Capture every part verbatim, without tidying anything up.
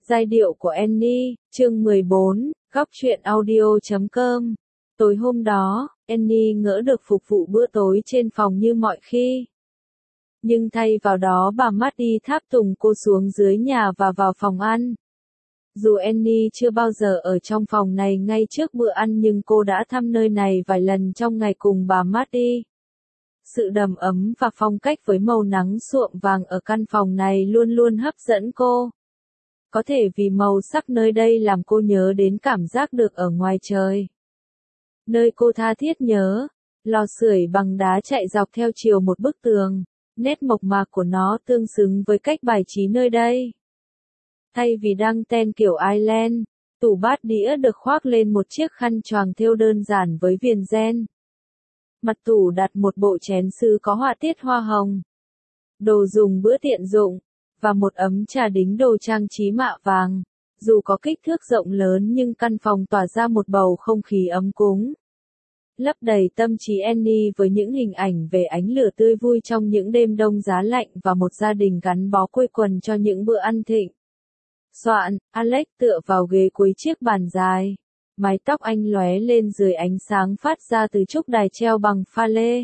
Giai điệu của Annie, chương mười bốn, góc truyện audio chấm com. Tối hôm đó, Annie ngỡ được phục vụ bữa tối trên phòng như mọi khi. Nhưng thay vào đó bà Maddie tháp tùng cô xuống dưới nhà và vào phòng ăn. Dù Annie chưa bao giờ ở trong phòng này ngay trước bữa ăn nhưng cô đã thăm nơi này vài lần trong ngày cùng bà Maddie. Sự đầm ấm và phong cách với màu nắng suộm vàng ở căn phòng này luôn luôn hấp dẫn cô. Có thể vì màu sắc nơi đây làm cô nhớ đến cảm giác được ở ngoài trời. Nơi cô tha thiết nhớ, lò sưởi bằng đá chạy dọc theo chiều một bức tường, nét mộc mạc của nó tương xứng với cách bài trí nơi đây. Thay vì đăng ten kiểu Ireland, tủ bát đĩa được khoác lên một chiếc khăn choàng thêu đơn giản với viền ren. Mặt tủ đặt một bộ chén sứ có họa tiết hoa hồng, đồ dùng bữa tiện dụng, và một ấm trà đính đồ trang trí mạ vàng. Dù có kích thước rộng lớn nhưng căn phòng tỏa ra một bầu không khí ấm cúng. Lấp đầy tâm trí Annie với những hình ảnh về ánh lửa tươi vui trong những đêm đông giá lạnh và một gia đình gắn bó quây quần cho những bữa ăn thịnh soạn. Alex tựa vào ghế cuối chiếc bàn dài. Mái tóc anh lóe lên dưới ánh sáng phát ra từ trúc đài treo bằng pha lê.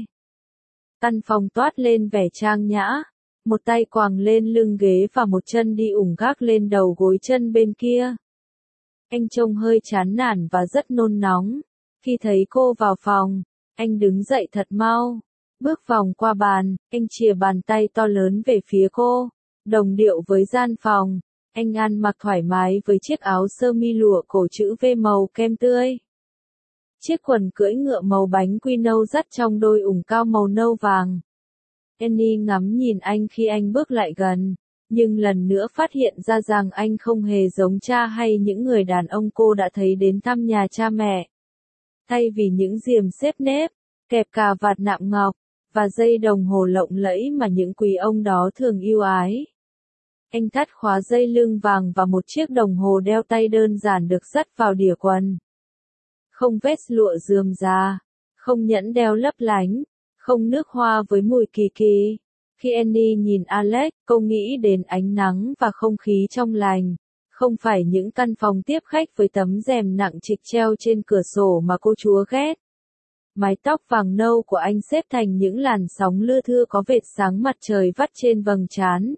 Căn phòng toát lên vẻ trang nhã. Một tay quàng lên lưng ghế và một chân đi ủng gác lên đầu gối chân bên kia. Anh trông hơi chán nản và rất nôn nóng. Khi thấy cô vào phòng, anh đứng dậy thật mau. Bước vòng qua bàn, anh chìa bàn tay to lớn về phía cô. Đồng điệu với gian phòng, anh ăn mặc thoải mái với chiếc áo sơ mi lụa cổ chữ V màu kem tươi. Chiếc quần cưỡi ngựa màu bánh quy nâu dắt trong đôi ủng cao màu nâu vàng. Annie ngắm nhìn anh khi anh bước lại gần, nhưng lần nữa phát hiện ra rằng anh không hề giống cha hay những người đàn ông cô đã thấy đến thăm nhà cha mẹ. Thay vì những diềm xếp nếp, kẹp cà vạt nạm ngọc, và dây đồng hồ lộng lẫy mà những quý ông đó thường yêu ái. Anh thắt khóa dây lưng vàng và một chiếc đồng hồ đeo tay đơn giản được dắt vào đỉa quần. Không vest lụa rườm rà, không nhẫn đeo lấp lánh, không nước hoa với mùi kỳ kỳ. Khi Annie nhìn Alex, cô nghĩ đến ánh nắng và không khí trong lành. Không phải những căn phòng tiếp khách với tấm rèm nặng trịch treo trên cửa sổ mà cô chúa ghét. Mái tóc vàng nâu của anh xếp thành những làn sóng lưa thưa có vệt sáng mặt trời vắt trên vầng trán.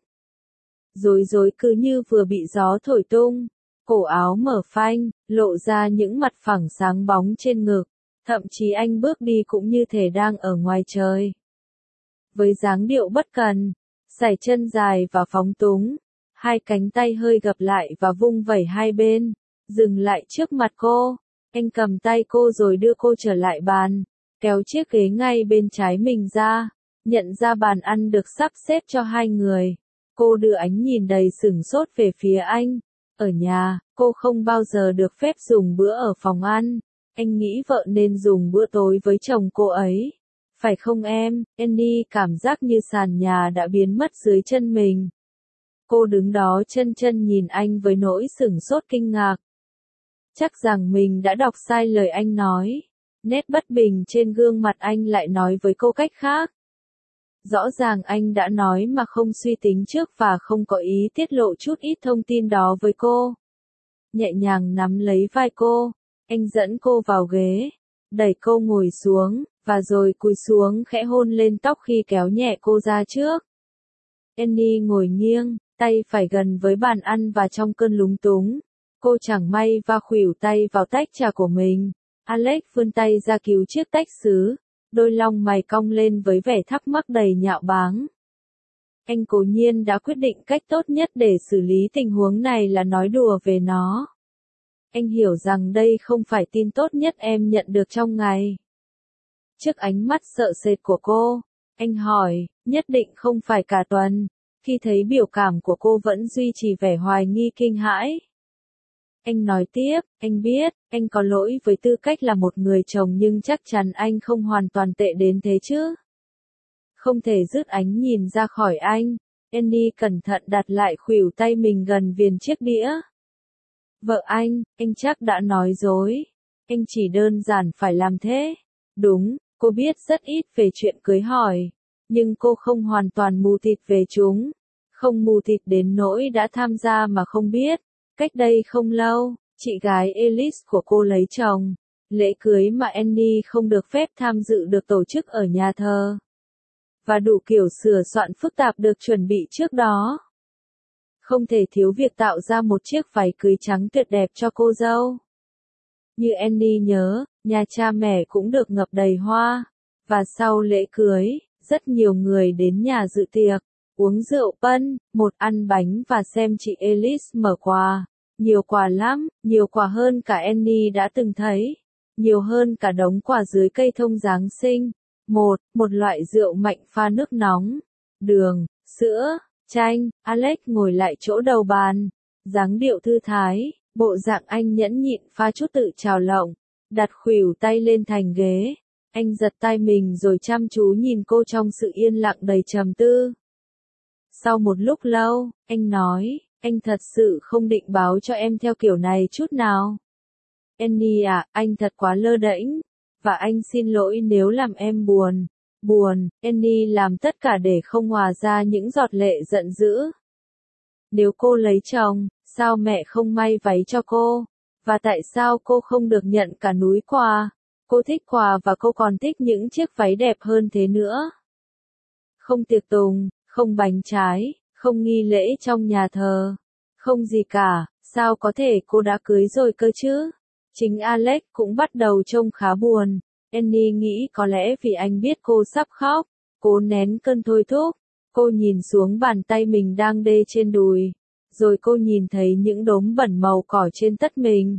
Rối rối cứ như vừa bị gió thổi tung. Cổ áo mở phanh, lộ ra những mặt phẳng sáng bóng trên ngực. Thậm chí anh bước đi cũng như thể đang ở ngoài trời. Với dáng điệu bất cần, sải chân dài và phóng túng, hai cánh tay hơi gập lại và vung vẩy hai bên, dừng lại trước mặt cô. Anh cầm tay cô rồi đưa cô trở lại bàn, kéo chiếc ghế ngay bên trái mình ra, nhận ra bàn ăn được sắp xếp cho hai người. Cô đưa ánh nhìn đầy sửng sốt về phía anh. Ở nhà, cô không bao giờ được phép dùng bữa ở phòng ăn. Anh nghĩ vợ nên dùng bữa tối với chồng cô ấy. Phải không em? Annie cảm giác như sàn nhà đã biến mất dưới chân mình. Cô đứng đó chân chân nhìn anh với nỗi sửng sốt kinh ngạc. Chắc rằng mình đã đọc sai lời anh nói. Nét bất bình trên gương mặt anh lại nói với cô cách khác. Rõ ràng anh đã nói mà không suy tính trước và không có ý tiết lộ chút ít thông tin đó với cô. Nhẹ nhàng nắm lấy vai cô, anh dẫn cô vào ghế, đẩy cô ngồi xuống, và rồi cúi xuống khẽ hôn lên tóc khi kéo nhẹ cô ra trước. Annie ngồi nghiêng, tay phải gần với bàn ăn và trong cơn lúng túng, cô chẳng may va khuỷu tay vào tách trà của mình. Alex vươn tay ra cứu chiếc tách sứ, đôi lông mày cong lên với vẻ thắc mắc đầy nhạo báng. Anh cố nhiên đã quyết định cách tốt nhất để xử lý tình huống này là nói đùa về nó. Anh hiểu rằng đây không phải tin tốt nhất em nhận được trong ngày. Trước ánh mắt sợ sệt của cô, anh hỏi, nhất định không phải cả tuần, khi thấy biểu cảm của cô vẫn duy trì vẻ hoài nghi kinh hãi. Anh nói tiếp, anh biết, anh có lỗi với tư cách là một người chồng nhưng chắc chắn anh không hoàn toàn tệ đến thế chứ. Không thể dứt ánh nhìn ra khỏi anh, Annie cẩn thận đặt lại khuỷu tay mình gần viền chiếc đĩa. Vợ anh, anh chắc đã nói dối. Anh chỉ đơn giản phải làm thế. Đúng, cô biết rất ít về chuyện cưới hỏi. Nhưng cô không hoàn toàn mù tịt về chúng. Không mù tịt đến nỗi đã tham gia mà không biết. Cách đây không lâu, chị gái Alice của cô lấy chồng. Lễ cưới mà Annie không được phép tham dự được tổ chức ở nhà thờ. Và đủ kiểu sửa soạn phức tạp được chuẩn bị trước đó. Không thể thiếu việc tạo ra một chiếc váy cưới trắng tuyệt đẹp cho cô dâu. Như Annie nhớ, nhà cha mẹ cũng được ngập đầy hoa. Và sau lễ cưới, rất nhiều người đến nhà dự tiệc, uống rượu pân, một ăn bánh và xem chị Alice mở quà. Nhiều quà lắm, nhiều quà hơn cả Annie đã từng thấy. Nhiều hơn cả đống quà dưới cây thông Giáng sinh. Một, một loại rượu mạnh pha nước nóng, đường, sữa, chanh. Alex ngồi lại chỗ đầu bàn, dáng điệu thư thái, bộ dạng anh nhẫn nhịn pha chút tự trào lộng, đặt khuỷu tay lên thành ghế. Anh giật tay mình rồi chăm chú nhìn cô trong sự yên lặng đầy trầm tư. Sau một lúc lâu, anh nói, anh thật sự không định báo cho em theo kiểu này chút nào. Annie à, anh thật quá lơ đễnh, và anh xin lỗi nếu làm em buồn. Buồn, Annie làm tất cả để không hòa ra những giọt lệ giận dữ. Nếu cô lấy chồng, sao mẹ không may váy cho cô? Và tại sao cô không được nhận cả núi quà? Cô thích quà và cô còn thích những chiếc váy đẹp hơn thế nữa. Không tiệc tùng, không bánh trái, không nghi lễ trong nhà thờ. Không gì cả, sao có thể cô đã cưới rồi cơ chứ? Chính Alex cũng bắt đầu trông khá buồn. Annie nghĩ có lẽ vì anh biết cô sắp khóc, cố nén cơn thôi thúc. Cô nhìn xuống bàn tay mình đang đê trên đùi, rồi cô nhìn thấy những đốm bẩn màu cỏ trên tất mình.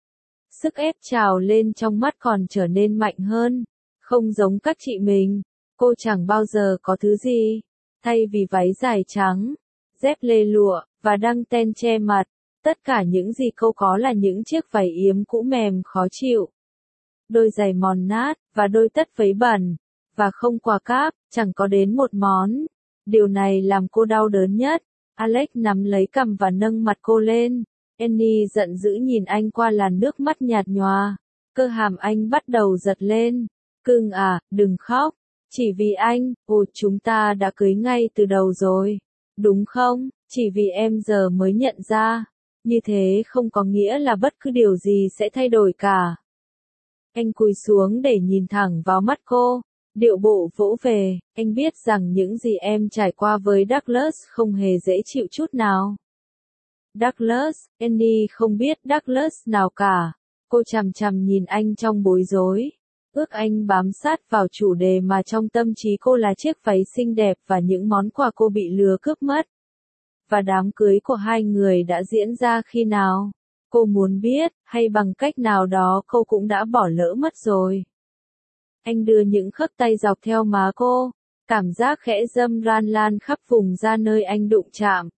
Sức ép trào lên trong mắt còn trở nên mạnh hơn. Không giống các chị mình, cô chẳng bao giờ có thứ gì. Thay vì váy dài trắng, dép lê lụa, và đăng ten che mặt, tất cả những gì cô có là những chiếc váy yếm cũ mềm khó chịu. Đôi giày mòn nát, và đôi tất vấy bẩn. Và không quà cáp, chẳng có đến một món. Điều này làm cô đau đớn nhất. Alex nắm lấy cằm và nâng mặt cô lên. Annie giận dữ nhìn anh qua làn nước mắt nhạt nhòa. Cơ hàm anh bắt đầu giật lên. Cưng à, đừng khóc. Chỉ vì anh, ồ chúng ta đã cưới ngay từ đầu rồi. Đúng không? Chỉ vì em giờ mới nhận ra. Như thế không có nghĩa là bất cứ điều gì sẽ thay đổi cả. Anh cúi xuống để nhìn thẳng vào mắt cô. Điệu bộ vỗ về, anh biết rằng những gì em trải qua với Douglas không hề dễ chịu chút nào. Douglas, Annie không biết Douglas nào cả. Cô chằm chằm nhìn anh trong bối rối. Ước anh bám sát vào chủ đề mà trong tâm trí cô là chiếc váy xinh đẹp và những món quà cô bị lừa cướp mất. Và đám cưới của hai người đã diễn ra khi nào? Cô muốn biết, hay bằng cách nào đó cô cũng đã bỏ lỡ mất rồi. Anh đưa những khớp tay dọc theo má cô, cảm giác khẽ dâm ran lan khắp vùng da nơi anh đụng chạm.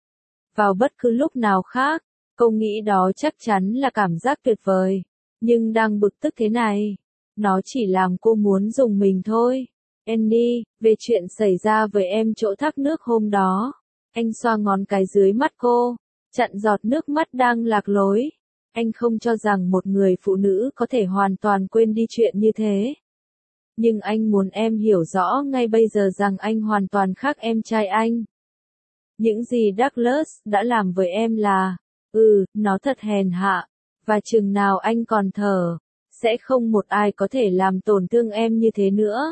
Vào bất cứ lúc nào khác, cô nghĩ đó chắc chắn là cảm giác tuyệt vời, nhưng đang bực tức thế này, nó chỉ làm cô muốn dùng mình thôi. Annie, về chuyện xảy ra với em chỗ thác nước hôm đó. Anh xoa ngón cái dưới mắt cô, chặn giọt nước mắt đang lạc lối. Anh không cho rằng một người phụ nữ có thể hoàn toàn quên đi chuyện như thế. Nhưng anh muốn em hiểu rõ ngay bây giờ rằng anh hoàn toàn khác em trai anh. Những gì Douglas đã làm với em là, ừ, nó thật hèn hạ, và chừng nào anh còn thở, sẽ không một ai có thể làm tổn thương em như thế nữa.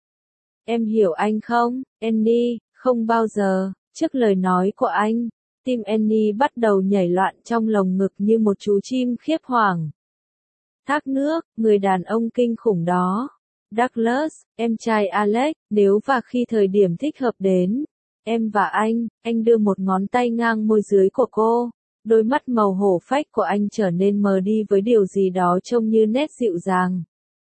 Em hiểu anh không, Annie? Không bao giờ. Trước lời nói của anh, tim Annie bắt đầu nhảy loạn trong lồng ngực như một chú chim khiếp hoàng. Thác nước, người đàn ông kinh khủng đó. Douglas, em trai Alex, nếu và khi thời điểm thích hợp đến, em và anh, anh đưa một ngón tay ngang môi dưới của cô. Đôi mắt màu hổ phách của anh trở nên mờ đi với điều gì đó trông như nét dịu dàng.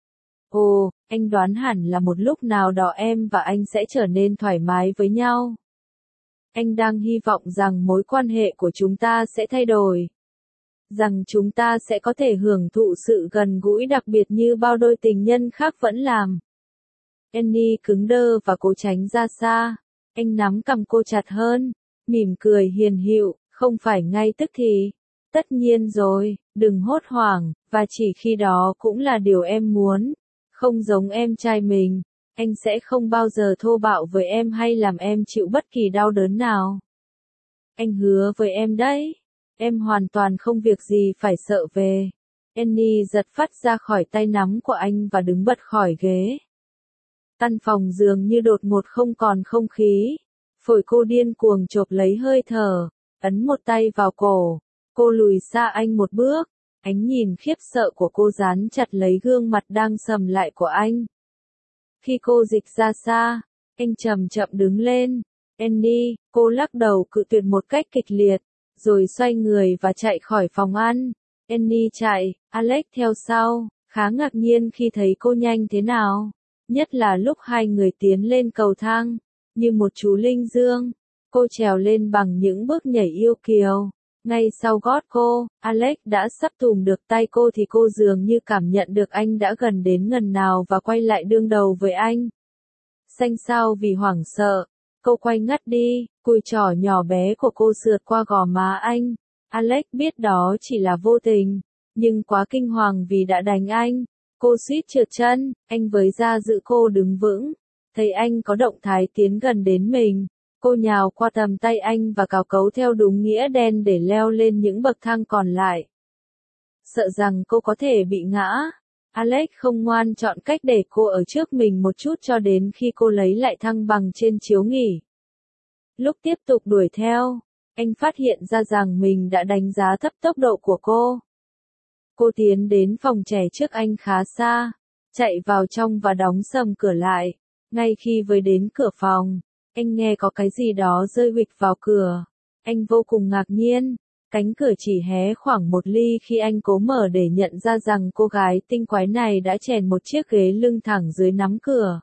Ồ, anh đoán hẳn là một lúc nào đó em và anh sẽ trở nên thoải mái với nhau. Anh đang hy vọng rằng mối quan hệ của chúng ta sẽ thay đổi. Rằng chúng ta sẽ có thể hưởng thụ sự gần gũi đặc biệt như bao đôi tình nhân khác vẫn làm. Annie cứng đơ và cố tránh ra xa. Anh nắm cằm cô chặt hơn, mỉm cười hiền hịu, không phải ngay tức thì. Tất nhiên rồi, đừng hốt hoảng, và chỉ khi đó cũng là điều em muốn. Không giống em trai mình, anh sẽ không bao giờ thô bạo với em hay làm em chịu bất kỳ đau đớn nào. Anh hứa với em đấy. em hoàn toàn không việc gì phải sợ về. Annie giật phắt ra khỏi tay nắm của anh và đứng bật khỏi ghế. Căn phòng dường như đột ngột không còn không khí. Phổi cô điên cuồng chộp lấy hơi thở, ấn một tay vào cổ. Cô lùi xa anh một bước, ánh nhìn khiếp sợ của cô dán chặt lấy gương mặt đang sầm lại của anh. Khi cô dịch ra xa, anh chậm chậm đứng lên. Annie, cô lắc đầu cự tuyệt một cách kịch liệt, rồi xoay người và chạy khỏi phòng ăn. Annie chạy, Alex theo sau, khá ngạc nhiên khi thấy cô nhanh thế nào, nhất là lúc hai người tiến lên cầu thang, như một chú linh dương. Cô trèo lên bằng những bước nhảy yêu kiều. Ngay sau gót cô, Alex đã sắp tùm được tay cô thì cô dường như cảm nhận được anh đã gần đến gần nào và quay lại đương đầu với anh. Xanh xao vì hoảng sợ, cô quay ngắt đi, cùi trỏ nhỏ bé của cô sượt qua gò má anh. Alex biết đó chỉ là vô tình, nhưng quá kinh hoàng vì đã đánh anh. Cô suýt trượt chân, anh với ra giữ cô đứng vững. Thấy anh có động thái tiến gần đến mình, cô nhào qua tầm tay anh và cào cấu theo đúng nghĩa đen để leo lên những bậc thang còn lại. Sợ rằng cô có thể bị ngã, Alex không ngoan chọn cách để cô ở trước mình một chút cho đến khi cô lấy lại thăng bằng trên chiếu nghỉ. Lúc tiếp tục đuổi theo, anh phát hiện ra rằng mình đã đánh giá thấp tốc độ của cô. Cô tiến đến phòng trẻ trước anh khá xa, chạy vào trong và đóng sầm cửa lại. Ngay khi vừa đến cửa phòng, anh nghe có cái gì đó rơi huỵch vào cửa. Anh vô cùng ngạc nhiên, cánh cửa chỉ hé khoảng một ly khi anh cố mở để nhận ra rằng cô gái tinh quái này đã chèn một chiếc ghế lưng thẳng dưới nắm cửa.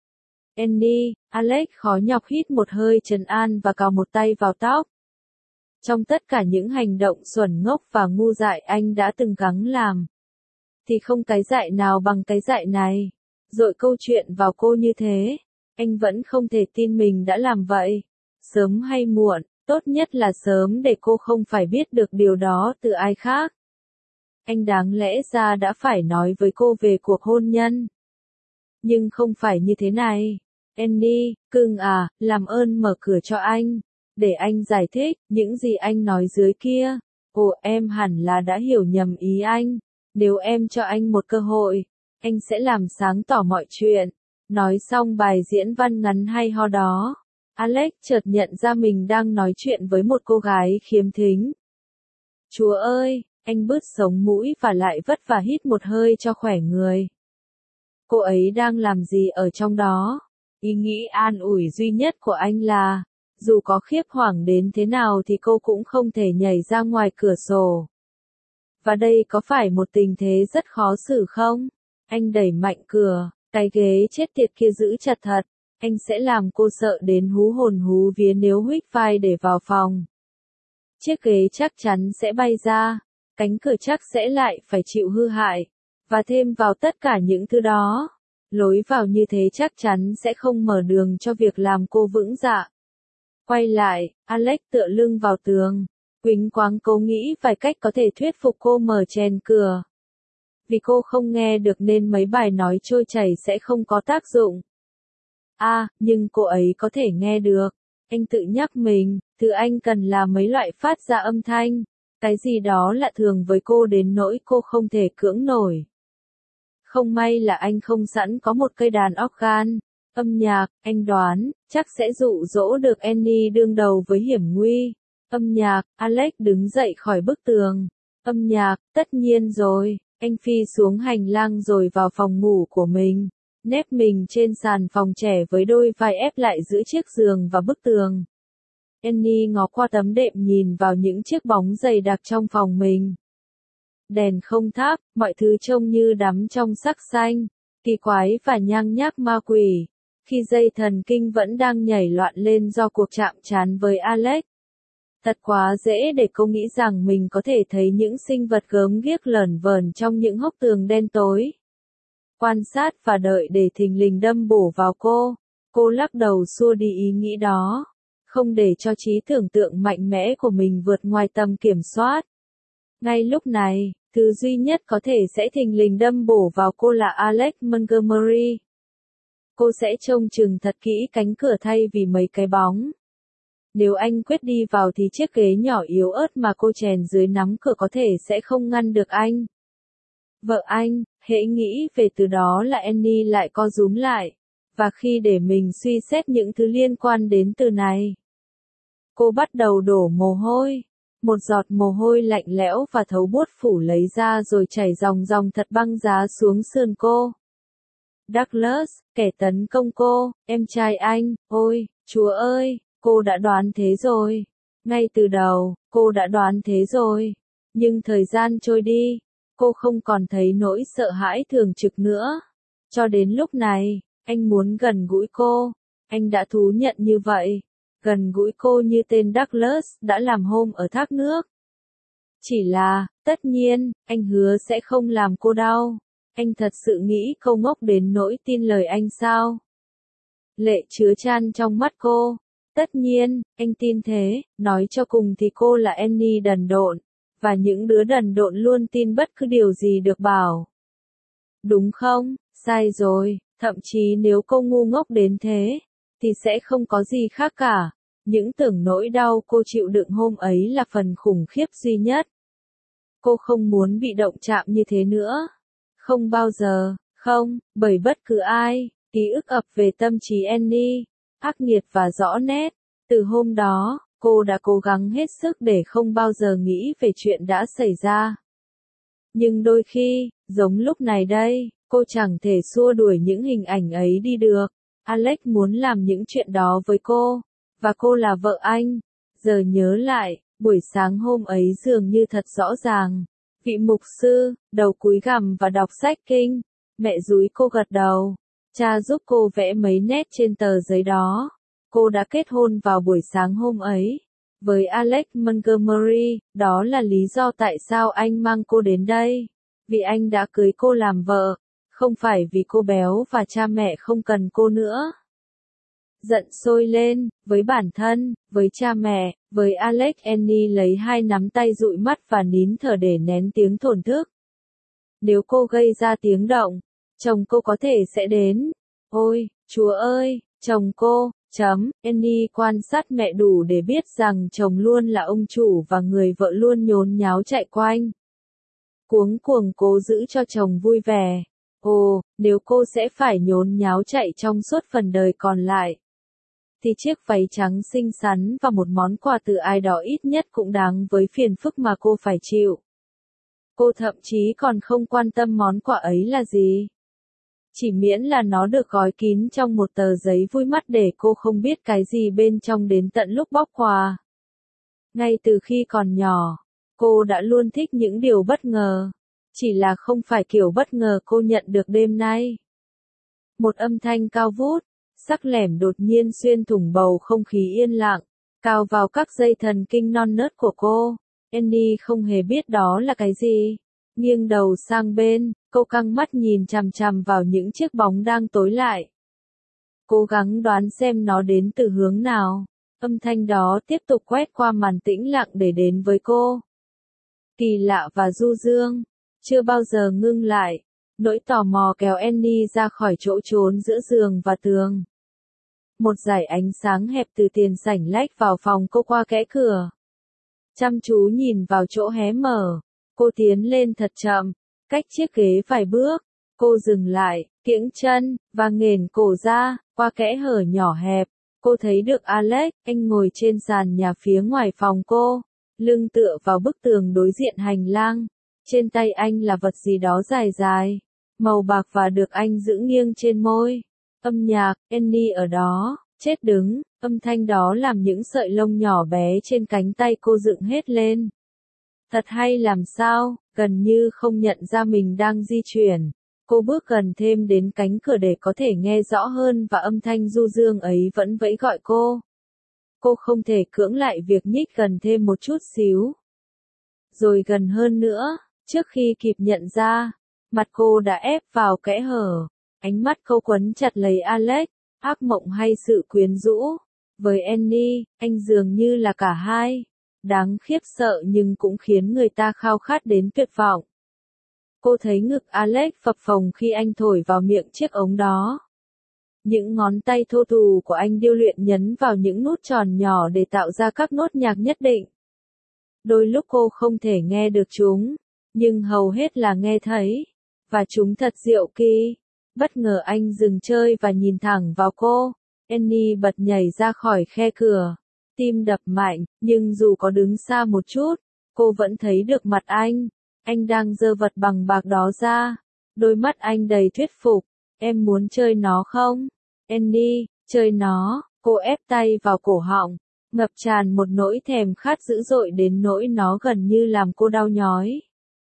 Annie, Alex khó nhọc hít một hơi trấn an và cào một tay vào tóc. Trong tất cả những hành động xuẩn ngốc và ngu dại anh đã từng gắng làm, thì không cái dại nào bằng cái dại này. Dội câu chuyện vào cô như thế, anh vẫn không thể tin mình đã làm vậy. Sớm hay muộn, tốt nhất là sớm để cô không phải biết được điều đó từ ai khác. Anh đáng lẽ ra đã phải nói với cô về cuộc hôn nhân. Nhưng không phải như thế này. Annie, cưng à, làm ơn mở cửa cho anh, để anh giải thích những gì anh nói dưới kia. Ồ, em hẳn là đã hiểu nhầm ý anh. Nếu em cho anh một cơ hội, anh sẽ làm sáng tỏ mọi chuyện. Nói xong bài diễn văn ngắn hay ho đó, Alex chợt nhận ra mình đang nói chuyện với một cô gái khiếm thính. Chúa ơi, anh bứt sống mũi và lại vất vả hít một hơi cho khỏe người. Cô ấy đang làm gì ở trong đó? Ý nghĩ an ủi duy nhất của anh là, dù có khiếp hoảng đến thế nào thì cô cũng không thể nhảy ra ngoài cửa sổ. Và đây có phải một tình thế rất khó xử không? Anh đẩy mạnh cửa, cái ghế chết tiệt kia giữ chặt thật. Anh sẽ làm cô sợ đến hú hồn hú vía nếu huých vai để vào phòng. Chiếc ghế chắc chắn sẽ bay ra, cánh cửa chắc sẽ lại phải chịu hư hại. Và thêm vào tất cả những thứ đó, lối vào như thế chắc chắn sẽ không mở đường cho việc làm cô vững dạ. Quay lại, Alex tựa lưng vào tường, quĩnh quáng cố nghĩ vài cách có thể thuyết phục cô mở chèn cửa. Vì cô không nghe được nên mấy bài nói trôi chảy sẽ không có tác dụng. À, nhưng cô ấy có thể nghe được. Anh tự nhắc mình, thứ anh cần là mấy loại phát ra âm thanh. Cái gì đó lạ thường với cô đến nỗi cô không thể cưỡng nổi. Không may là anh không sẵn có một cây đàn organ. Âm nhạc, anh đoán, chắc sẽ dụ dỗ được Annie đương đầu với hiểm nguy. Âm nhạc, Alex đứng dậy khỏi bức tường. Âm nhạc, tất nhiên rồi. Anh phi xuống hành lang rồi vào phòng ngủ của mình. Nép mình trên sàn phòng trẻ với đôi vai ép lại giữa chiếc giường và bức tường. Annie ngó qua tấm đệm nhìn vào những chiếc bóng dày đặc trong phòng mình. Đèn không thắp, mọi thứ trông như đắm trong sắc xanh, kỳ quái và nhang nhác ma quỷ. Khi dây thần kinh vẫn đang nhảy loạn lên do cuộc chạm trán với Alex. Thật quá dễ để cô nghĩ rằng mình có thể thấy những sinh vật gớm ghiếc lởn vởn trong những hốc tường đen tối. Quan sát và đợi để thình lình đâm bổ vào cô. Cô lắc đầu xua đi ý nghĩ đó, không để cho trí tưởng tượng mạnh mẽ của mình vượt ngoài tầm kiểm soát. Ngay lúc này, thứ duy nhất có thể sẽ thình lình đâm bổ vào cô là Alex Montgomery. Cô sẽ trông chừng thật kỹ cánh cửa thay vì mấy cái bóng. Nếu anh quyết đi vào thì chiếc ghế nhỏ yếu ớt mà cô chèn dưới nắm cửa có thể sẽ không ngăn được anh. Vợ anh, hễ nghĩ về từ đó là Annie lại co rúm lại. Và khi để mình suy xét những thứ liên quan đến từ này, cô bắt đầu đổ mồ hôi. Một giọt mồ hôi lạnh lẽo và thấu buốt phủ lấy ra rồi chảy ròng ròng thật băng giá xuống sườn cô. Douglas, kẻ tấn công cô, em trai anh, ôi, Chúa ơi, cô đã đoán thế rồi. Ngay từ đầu, cô đã đoán thế rồi. Nhưng thời gian trôi đi, cô không còn thấy nỗi sợ hãi thường trực nữa. Cho đến lúc này, anh muốn gần gũi cô. Anh đã thú nhận như vậy. Gần gũi cô như tên Douglas đã làm hôm ở thác nước. Chỉ là, tất nhiên, anh hứa sẽ không làm cô đau. Anh thật sự nghĩ cô ngốc đến nỗi tin lời anh sao? Lệ chứa chan trong mắt cô. Tất nhiên, anh tin thế, nói cho cùng thì cô là Annie đần độn. Và những đứa đần độn luôn tin bất cứ điều gì được bảo. Đúng không? Sai rồi, thậm chí nếu cô ngu ngốc đến thế, thì sẽ không có gì khác cả. Những tưởng nỗi đau cô chịu đựng hôm ấy là phần khủng khiếp duy nhất. Cô không muốn bị động chạm như thế nữa. Không bao giờ, không, bởi bất cứ ai. Ký ức ập về tâm trí Annie, ác nghiệt và rõ nét. Từ hôm đó, cô đã cố gắng hết sức để không bao giờ nghĩ về chuyện đã xảy ra. Nhưng đôi khi, giống lúc này đây, cô chẳng thể xua đuổi những hình ảnh ấy đi được. Alex muốn làm những chuyện đó với cô, và cô là vợ anh. Giờ nhớ lại, buổi sáng hôm ấy dường như thật rõ ràng. Vị mục sư, đầu cúi gằm và đọc sách kinh. Mẹ dúi cô gật đầu. Cha giúp cô vẽ mấy nét trên tờ giấy đó. Cô đã kết hôn vào buổi sáng hôm ấy. Với Alex Montgomery, đó là lý do tại sao anh mang cô đến đây. Vì anh đã cưới cô làm vợ. Không phải vì cô béo và cha mẹ không cần cô nữa. Giận sôi lên, với bản thân, với cha mẹ, với Alex. Annie lấy hai nắm tay dụi mắt và nín thở để nén tiếng thổn thức. Nếu cô gây ra tiếng động, chồng cô có thể sẽ đến. Ôi, Chúa ơi, chồng cô, chấm, Annie quan sát mẹ đủ để biết rằng chồng luôn là ông chủ và người vợ luôn nhốn nháo chạy quanh. Cuống cuồng cố giữ cho chồng vui vẻ. Ồ, nếu cô sẽ phải nhốn nháo chạy trong suốt phần đời còn lại, thì chiếc váy trắng xinh xắn và một món quà từ ai đó ít nhất cũng đáng với phiền phức mà cô phải chịu. Cô thậm chí còn không quan tâm món quà ấy là gì. Chỉ miễn là nó được gói kín trong một tờ giấy vui mắt để cô không biết cái gì bên trong đến tận lúc bóc quà. Ngay từ khi còn nhỏ, cô đã luôn thích những điều bất ngờ. Chỉ là không phải kiểu bất ngờ cô nhận được đêm nay. Một âm thanh cao vút, sắc lẻm đột nhiên xuyên thủng bầu không khí yên lặng, cào vào các dây thần kinh non nớt của cô. Annie không hề biết đó là cái gì. Nghiêng đầu sang bên, cô căng mắt nhìn chằm chằm vào những chiếc bóng đang tối lại. Cố gắng đoán xem nó đến từ hướng nào. Âm thanh đó tiếp tục quét qua màn tĩnh lặng để đến với cô. Kỳ lạ và du dương, chưa bao giờ ngưng lại. Nỗi tò mò kéo Annie ra khỏi chỗ trốn giữa giường và tường. Một dải ánh sáng hẹp từ tiền sảnh lách vào phòng cô qua kẽ cửa. Chăm chú nhìn vào chỗ hé mở, cô tiến lên thật chậm, cách chiếc ghế vài bước. Cô dừng lại, kiễng chân, và nghển cổ ra, qua kẽ hở nhỏ hẹp. Cô thấy được Alex, anh ngồi trên sàn nhà phía ngoài phòng cô, lưng tựa vào bức tường đối diện hành lang. Trên tay anh là vật gì đó dài dài, màu bạc và được anh giữ nghiêng trên môi. Âm nhạc, Annie ở đó, chết đứng, âm thanh đó làm những sợi lông nhỏ bé trên cánh tay cô dựng hết lên. Thật hay làm sao, gần như không nhận ra mình đang di chuyển. Cô bước gần thêm đến cánh cửa để có thể nghe rõ hơn và âm thanh du dương ấy vẫn vẫy gọi cô. Cô không thể cưỡng lại việc nhích gần thêm một chút xíu. Rồi gần hơn nữa, trước khi kịp nhận ra, mặt cô đã ép vào kẽ hở. Ánh mắt cô quấn chặt lấy Alex, ác mộng hay sự quyến rũ. Với Annie, anh dường như là cả hai. Đáng khiếp sợ nhưng cũng khiến người ta khao khát đến tuyệt vọng. Cô thấy ngực Alex phập phồng khi anh thổi vào miệng chiếc ống đó. Những ngón tay thô thù của anh điêu luyện nhấn vào những nút tròn nhỏ để tạo ra các nốt nhạc nhất định. Đôi lúc cô không thể nghe được chúng, nhưng hầu hết là nghe thấy, và chúng thật diệu kỳ. Bất ngờ anh dừng chơi và nhìn thẳng vào cô. Annie bật nhảy ra khỏi khe cửa, tim đập mạnh, nhưng dù có đứng xa một chút, cô vẫn thấy được mặt anh. Anh đang giơ vật bằng bạc đó ra. Đôi mắt anh đầy thuyết phục. Em muốn chơi nó không? Annie, chơi nó. Cô ép tay vào cổ họng, ngập tràn một nỗi thèm khát dữ dội đến nỗi nó gần như làm cô đau nhói.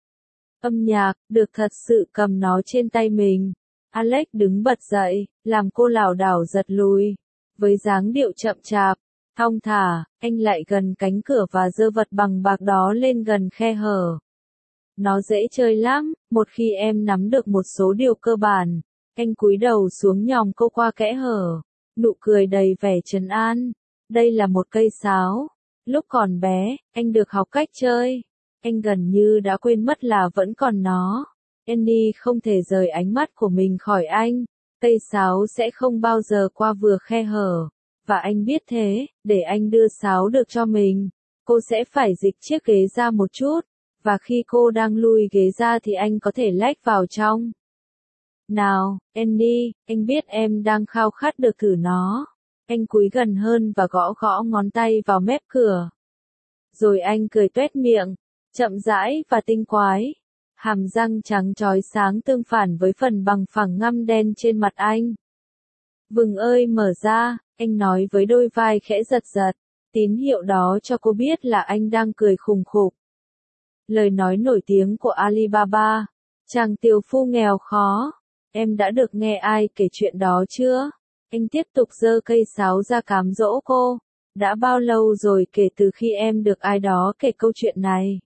Âm nhạc, được thật sự cầm nó trên tay mình. Alex đứng bật dậy, làm cô lảo đảo giật lùi. Với dáng điệu chậm chạp, thong thả, anh lại gần cánh cửa và giơ vật bằng bạc đó lên gần khe hở. Nó dễ chơi lắm, một khi em nắm được một số điều cơ bản. Anh cúi đầu xuống nhòm cô qua kẽ hở, nụ cười đầy vẻ trấn an. Đây là một cây sáo. Lúc còn bé, anh được học cách chơi. Anh gần như đã quên mất là vẫn còn nó. Annie không thể rời ánh mắt của mình khỏi anh. Cây sáo sẽ không bao giờ qua vừa khe hở. Và anh biết thế, để anh đưa sáo được cho mình, cô sẽ phải dịch chiếc ghế ra một chút. Và khi cô đang lùi ghế ra thì anh có thể lách vào trong. Nào, Annie, anh biết em đang khao khát được thử nó. Anh cúi gần hơn và gõ gõ ngón tay vào mép cửa. Rồi anh cười tuét miệng, chậm rãi và tinh quái. Hàm răng trắng chói sáng tương phản với phần bằng phẳng ngăm đen trên mặt anh. Vừng ơi mở ra, anh nói với đôi vai khẽ giật giật. Tín hiệu đó cho cô biết là anh đang cười khùng khục. Lời nói nổi tiếng của Alibaba. Chàng tiều phu nghèo khó. Em đã được nghe ai kể chuyện đó chưa? Anh tiếp tục giơ cây sáo ra cám dỗ cô. Đã bao lâu rồi kể từ khi em được ai đó kể câu chuyện này?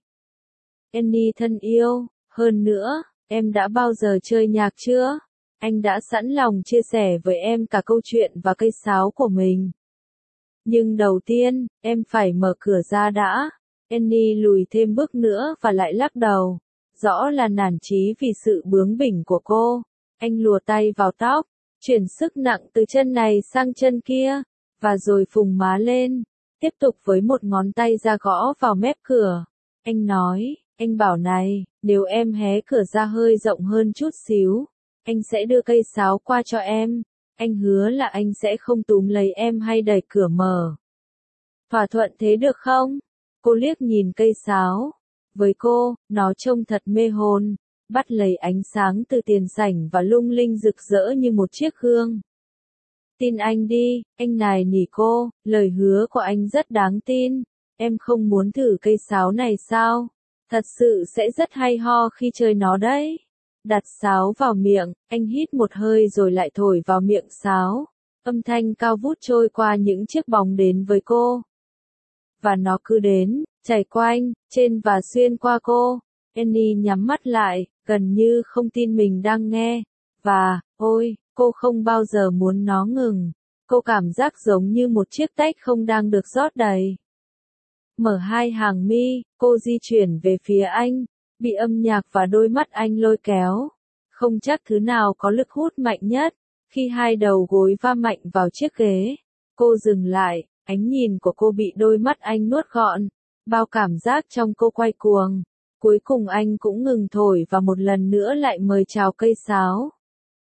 Annie thân yêu, hơn nữa, em đã bao giờ chơi nhạc chưa? Anh đã sẵn lòng chia sẻ với em cả câu chuyện và cây sáo của mình. Nhưng đầu tiên, em phải mở cửa ra đã. Annie lùi thêm bước nữa và lại lắc đầu. Rõ là nản chí vì sự bướng bỉnh của cô. Anh lùa tay vào tóc, chuyển sức nặng từ chân này sang chân kia, và rồi phùng má lên, tiếp tục với một ngón tay ra gõ vào mép cửa. Anh nói, anh bảo này, nếu em hé cửa ra hơi rộng hơn chút xíu, anh sẽ đưa cây sáo qua cho em. Anh hứa là anh sẽ không túm lấy em hay đẩy cửa mở. Thỏa thuận thế được không? Cô liếc nhìn cây sáo. Với cô, nó trông thật mê hồn, bắt lấy ánh sáng từ tiền sảnh và lung linh rực rỡ như một chiếc gương. Tin anh đi, anh nài nỉ cô, lời hứa của anh rất đáng tin. Em không muốn thử cây sáo này sao? Thật sự sẽ rất hay ho khi chơi nó đấy. Đặt sáo vào miệng, anh hít một hơi rồi lại thổi vào miệng sáo. Âm thanh cao vút trôi qua những chiếc bóng đến với cô. Và nó cứ đến, chảy quanh, trên và xuyên qua cô. Annie nhắm mắt lại, gần như không tin mình đang nghe. Và, ôi, cô không bao giờ muốn nó ngừng. Cô cảm giác giống như một chiếc tách không đang được rót đầy. Mở hai hàng mi, cô di chuyển về phía anh, bị âm nhạc và đôi mắt anh lôi kéo. Không chắc thứ nào có lực hút mạnh nhất. Khi hai đầu gối va mạnh vào chiếc ghế, cô dừng lại, ánh nhìn của cô bị đôi mắt anh nuốt gọn. Bao cảm giác trong cô quay cuồng. Cuối cùng anh cũng ngừng thổi và một lần nữa lại mời chào cây sáo.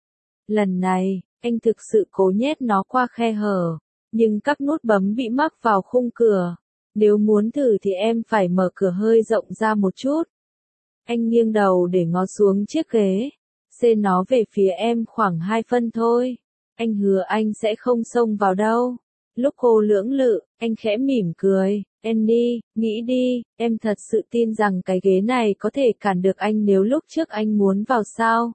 Lần này, anh thực sự cố nhét nó qua khe hở, nhưng các nút bấm bị mắc vào khung cửa. Nếu muốn thử thì em phải mở cửa hơi rộng ra một chút. Anh nghiêng đầu để ngó xuống chiếc ghế. Xê nó về phía em khoảng hai phân thôi. Anh hứa anh sẽ không xông vào đâu. Lúc cô lưỡng lự, anh khẽ mỉm cười. Annie, nghĩ đi, em thật sự tin rằng cái ghế này có thể cản được anh nếu lúc trước anh muốn vào sao?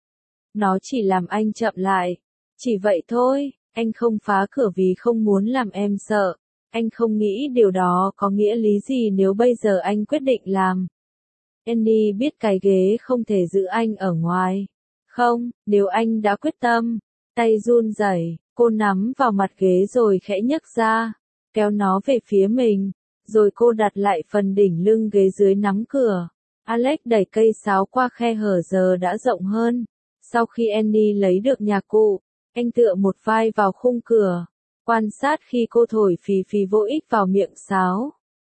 Nó chỉ làm anh chậm lại. Chỉ vậy thôi, anh không phá cửa vì không muốn làm em sợ. Anh không nghĩ điều đó có nghĩa lý gì nếu bây giờ anh quyết định làm. Annie biết cái ghế không thể giữ anh ở ngoài. Không, nếu anh đã quyết tâm. Tay run rẩy, cô nắm vào mặt ghế rồi khẽ nhấc ra, kéo nó về phía mình. Rồi cô đặt lại phần đỉnh lưng ghế dưới nắm cửa. Alex đẩy cây sáo qua khe hở giờ đã rộng hơn. Sau khi Annie lấy được nhạc cụ, Anh tựa một vai vào khung cửa, quan sát khi cô thổi phì phì vô ích vào miệng sáo.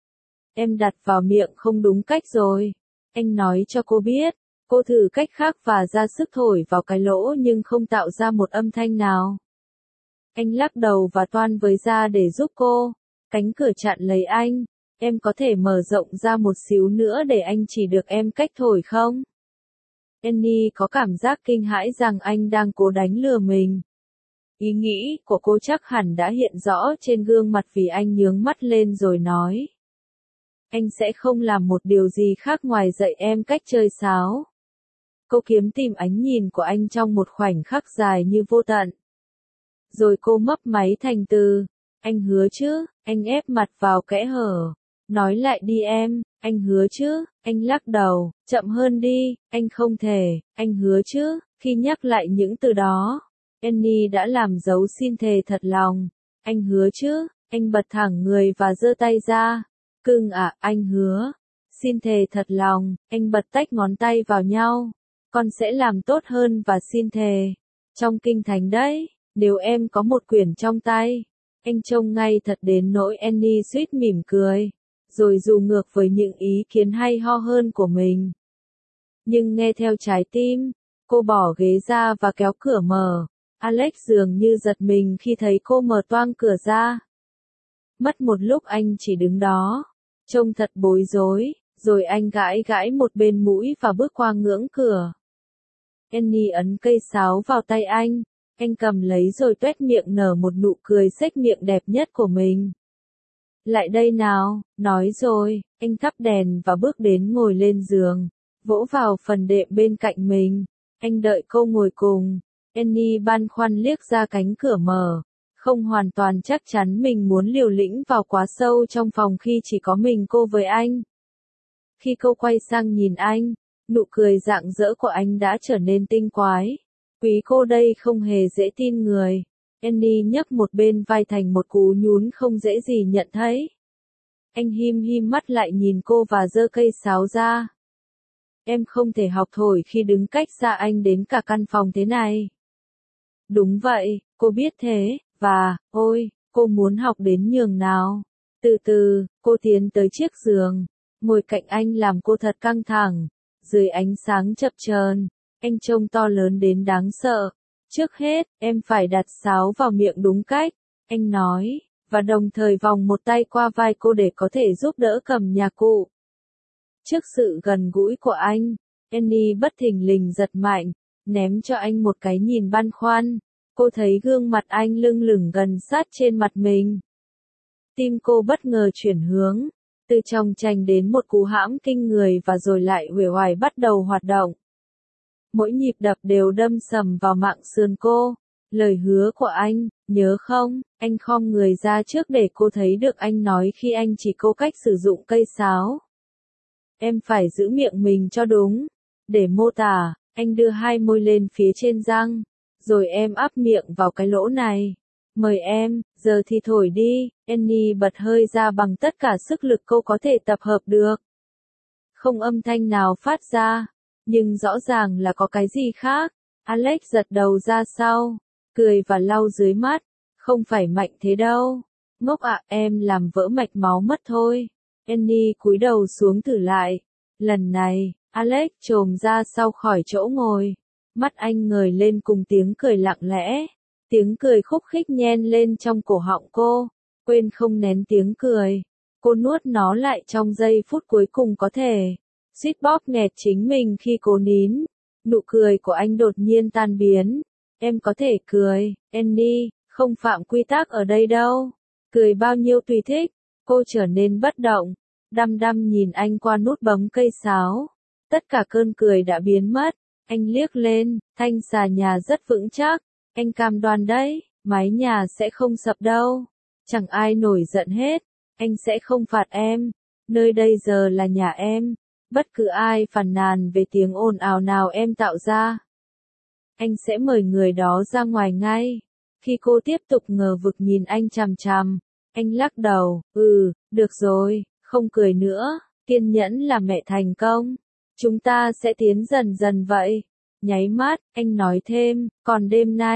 Em đặt vào miệng không đúng cách rồi. Anh nói cho cô biết. Cô thử cách khác và ra sức thổi vào cái lỗ nhưng không tạo ra một âm thanh nào. Anh lắc đầu và toan với ra để giúp cô. Cánh cửa chặn lấy anh. Em có thể mở rộng ra một xíu nữa để anh chỉ được em cách thổi không? Annie có cảm giác kinh hãi rằng anh đang cố đánh lừa mình. Ý nghĩ của cô chắc hẳn đã hiện rõ trên gương mặt vì anh nhướng mắt lên rồi nói. Anh sẽ không làm một điều gì khác ngoài dạy em cách chơi sáo. Cô kiếm tìm ánh nhìn của anh trong một khoảnh khắc dài như vô tận. Rồi cô mấp máy thành từ. Anh hứa chứ, anh ép mặt vào kẽ hở. Nói lại đi em, anh hứa chứ, anh lắc đầu, chậm hơn đi, anh không thể, anh hứa chứ, khi nhắc lại những từ đó. Annie đã làm dấu xin thề thật lòng. Anh hứa chứ, anh bật thẳng người và giơ tay ra. Cưng à, anh hứa. Xin thề thật lòng, anh bật tách ngón tay vào nhau. Con sẽ làm tốt hơn và xin thề. Trong kinh thánh đấy, nếu em có một quyển trong tay. Anh trông ngay thật đến nỗi Annie suýt mỉm cười. Rồi dù ngược với những ý kiến hay ho hơn của mình. Nhưng nghe theo trái tim, cô bỏ ghế ra và kéo cửa mở. Alex dường như giật mình khi thấy cô mở toang cửa ra. Mất một lúc anh chỉ đứng đó, trông thật bối rối, rồi anh gãi gãi một bên mũi và bước qua ngưỡng cửa. Annie ấn cây sáo vào tay anh, anh cầm lấy rồi tuét miệng nở một nụ cười xếch miệng đẹp nhất của mình. Lại đây nào, nói rồi, anh thắp đèn và bước đến ngồi lên giường, vỗ vào phần đệm bên cạnh mình. Anh đợi cô ngồi cùng. Annie băn khoăn liếc ra cánh cửa mở, không hoàn toàn chắc chắn mình muốn liều lĩnh vào quá sâu trong phòng khi chỉ có mình cô với anh. Khi cô quay sang nhìn anh, nụ cười rạng rỡ của anh đã trở nên tinh quái. Quý cô đây không hề dễ tin người. Annie nhấc một bên vai thành một cú nhún không dễ gì nhận thấy. Anh him him mắt lại nhìn cô và giơ cây sáo ra. Em không thể học thổi khi đứng cách xa anh đến cả căn phòng thế này. Đúng vậy, cô biết thế, và, ôi, cô muốn học đến nhường nào. Từ từ, cô tiến tới chiếc giường, ngồi cạnh anh làm cô thật căng thẳng. Dưới ánh sáng chập chờn, anh trông to lớn đến đáng sợ. Trước hết, em phải đặt sáo vào miệng đúng cách, anh nói, và đồng thời vòng một tay qua vai cô để có thể giúp đỡ cầm nhạc cụ. Trước sự gần gũi của anh, Annie bất thình lình giật mạnh, ném cho anh một cái nhìn băn khoăn. Cô thấy gương mặt anh lưng lửng gần sát trên mặt mình. Tim cô bất ngờ chuyển hướng, từ trong tranh đến một cú hãm kinh người và rồi lại uể oải bắt đầu hoạt động. Mỗi nhịp đập đều đâm sầm vào mạng sườn cô. Lời hứa của anh, nhớ không, anh khom người ra trước để cô thấy được anh nói khi anh chỉ cô cách sử dụng cây sáo. Em phải giữ miệng mình cho đúng. Để mô tả, anh đưa hai môi lên phía trên răng. Rồi em áp miệng vào cái lỗ này. Mời em, giờ thì thổi đi. Annie bật hơi ra bằng tất cả sức lực cô có thể tập hợp được. Không âm thanh nào phát ra. Nhưng rõ ràng là có cái gì khác. Alex giật đầu ra sau, cười và lau dưới mắt. Không phải mạnh thế đâu. Ngốc ạ, em làm vỡ mạch máu mất thôi. Annie cúi đầu xuống thử lại. Lần này, Alex chồm ra sau khỏi chỗ ngồi. Mắt anh ngời lên cùng tiếng cười lặng lẽ. Tiếng cười khúc khích nhen lên trong cổ họng cô. Quên không nén tiếng cười. Cô nuốt nó lại trong giây phút cuối cùng có thể. Suýt bóp nghẹt chính mình khi cố nín. Nụ cười của anh đột nhiên tan biến. Em có thể cười, Annie, không phạm quy tắc ở đây đâu. Cười bao nhiêu tùy thích. Cô trở nên bất động. Đăm đăm nhìn anh qua nút bấm cây sáo. Tất cả cơn cười đã biến mất. Anh liếc lên, thanh xà nhà rất vững chắc. Anh cam đoan đấy, mái nhà sẽ không sập đâu. Chẳng ai nổi giận hết. Anh sẽ không phạt em. Nơi đây giờ là nhà em. Bất cứ ai phàn nàn về tiếng ồn ào nào em tạo ra. Anh sẽ mời người đó ra ngoài ngay. Khi cô tiếp tục ngờ vực nhìn anh chằm chằm, anh lắc đầu, ừ, được rồi, không cười nữa, kiên nhẫn là mẹ thành công. Chúng ta sẽ tiến dần dần vậy. Nháy mắt, anh nói thêm, còn đêm nay,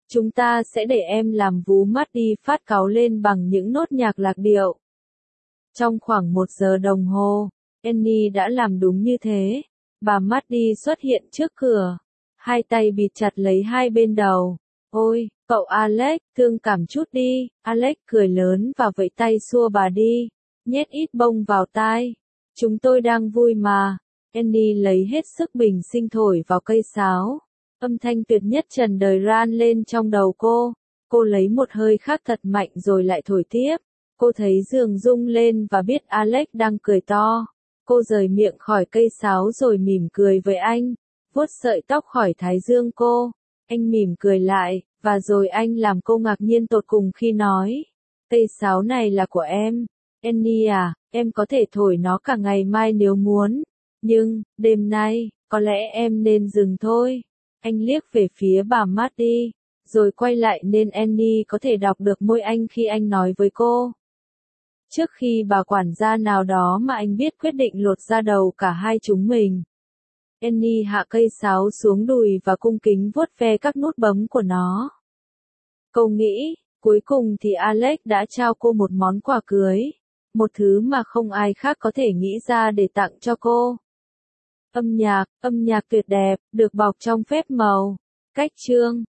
Chúng ta sẽ để em làm vú Maddie phát cáu lên bằng những nốt nhạc lạc điệu. Trong khoảng một giờ đồng hồ, Annie đã làm đúng như thế. Bà Maddie xuất hiện trước cửa, hai tay bịt chặt lấy hai bên đầu. Ôi, cậu Alex, thương cảm chút đi. Alex cười lớn và vẫy tay xua bà đi, nhét ít bông vào tai. Chúng tôi đang vui mà. Annie lấy hết sức bình sinh thổi vào cây sáo. Âm thanh tuyệt nhất trần đời ran lên trong đầu cô. Cô lấy một hơi khác thật mạnh rồi lại thổi tiếp. Cô thấy giường rung lên và biết Alex đang cười to. Cô rời miệng khỏi cây sáo rồi mỉm cười với anh, vuốt sợi tóc khỏi thái dương cô. Anh mỉm cười lại, và rồi anh làm cô ngạc nhiên tột cùng khi nói, cây sáo này là của em. Annie à, em có thể thổi nó cả ngày mai nếu muốn. Nhưng, đêm nay, có lẽ em nên dừng thôi. Anh liếc về phía bà Maddie, rồi quay lại nên Annie có thể đọc được môi anh khi anh nói với cô. Trước khi bà quản gia nào đó mà anh biết quyết định lột da đầu cả hai chúng mình. Annie hạ cây sáo xuống đùi và cung kính vuốt ve các nút bấm của nó. Cô nghĩ, cuối cùng thì Alex đã trao cô một món quà cưới. Một thứ mà không ai khác có thể nghĩ ra để tặng cho cô. Âm nhạc, âm nhạc tuyệt đẹp, được bọc trong phép màu. Cách chương